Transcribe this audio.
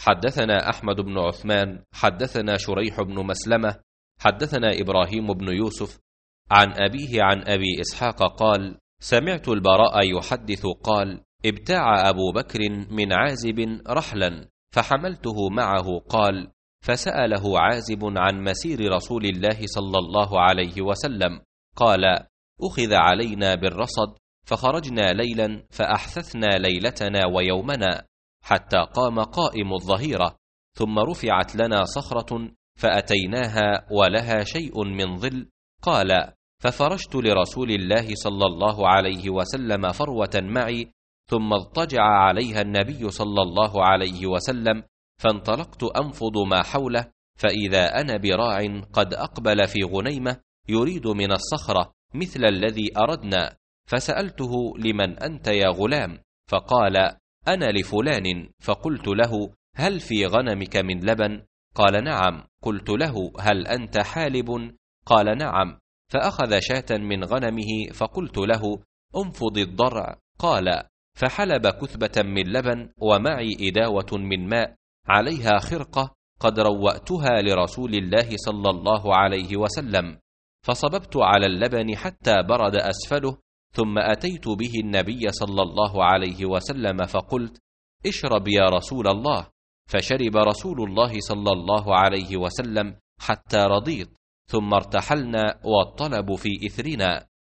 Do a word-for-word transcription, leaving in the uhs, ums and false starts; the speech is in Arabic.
حدثنا أحمد بن عثمان حدثنا شريح بن مسلمة حدثنا إبراهيم بن يوسف عن أبيه عن أبي إسحاق قال: سمعت البراء يحدث قال: ابتاع أبو بكر من عازب رحلا فحملته معه. قال: فسأله عازب عن مسير رسول الله صلى الله عليه وسلم. قال: أخذ علينا بالرصد فخرجنا ليلا فأحثثنا ليلتنا ويومنا حتى قام قائم الظهيرة، ثم رفعت لنا صخرة فأتيناها ولها شيء من ظل. قال: ففرشت لرسول الله صلى الله عليه وسلم فروة معي، ثم اضطجع عليها النبي صلى الله عليه وسلم، فانطلقت أنفض ما حوله، فإذا أنا براع قد أقبل في غنيمة يريد من الصخرة مثل الذي أردنا، فسألته: لمن أنت يا غلام؟ فقال: أنا لفلان. فقلت له: هل في غنمك من لبن؟ قال: نعم. قلت له: هل أنت حالب؟ قال: نعم. فأخذ شاة من غنمه، فقلت له: انفض الضرع. قال: فحلب كثبة من لبن، ومعي إداوة من ماء عليها خرقة قد روأتها لرسول الله صلى الله عليه وسلم، فصببت على اللبن حتى برد أسفله، ثم أتيت به النبي صلى الله عليه وسلم فقلت: اشرب يا رسول الله. فشرب رسول الله صلى الله عليه وسلم حتى رضيت، ثم ارتحلنا والطلب في إثرنا.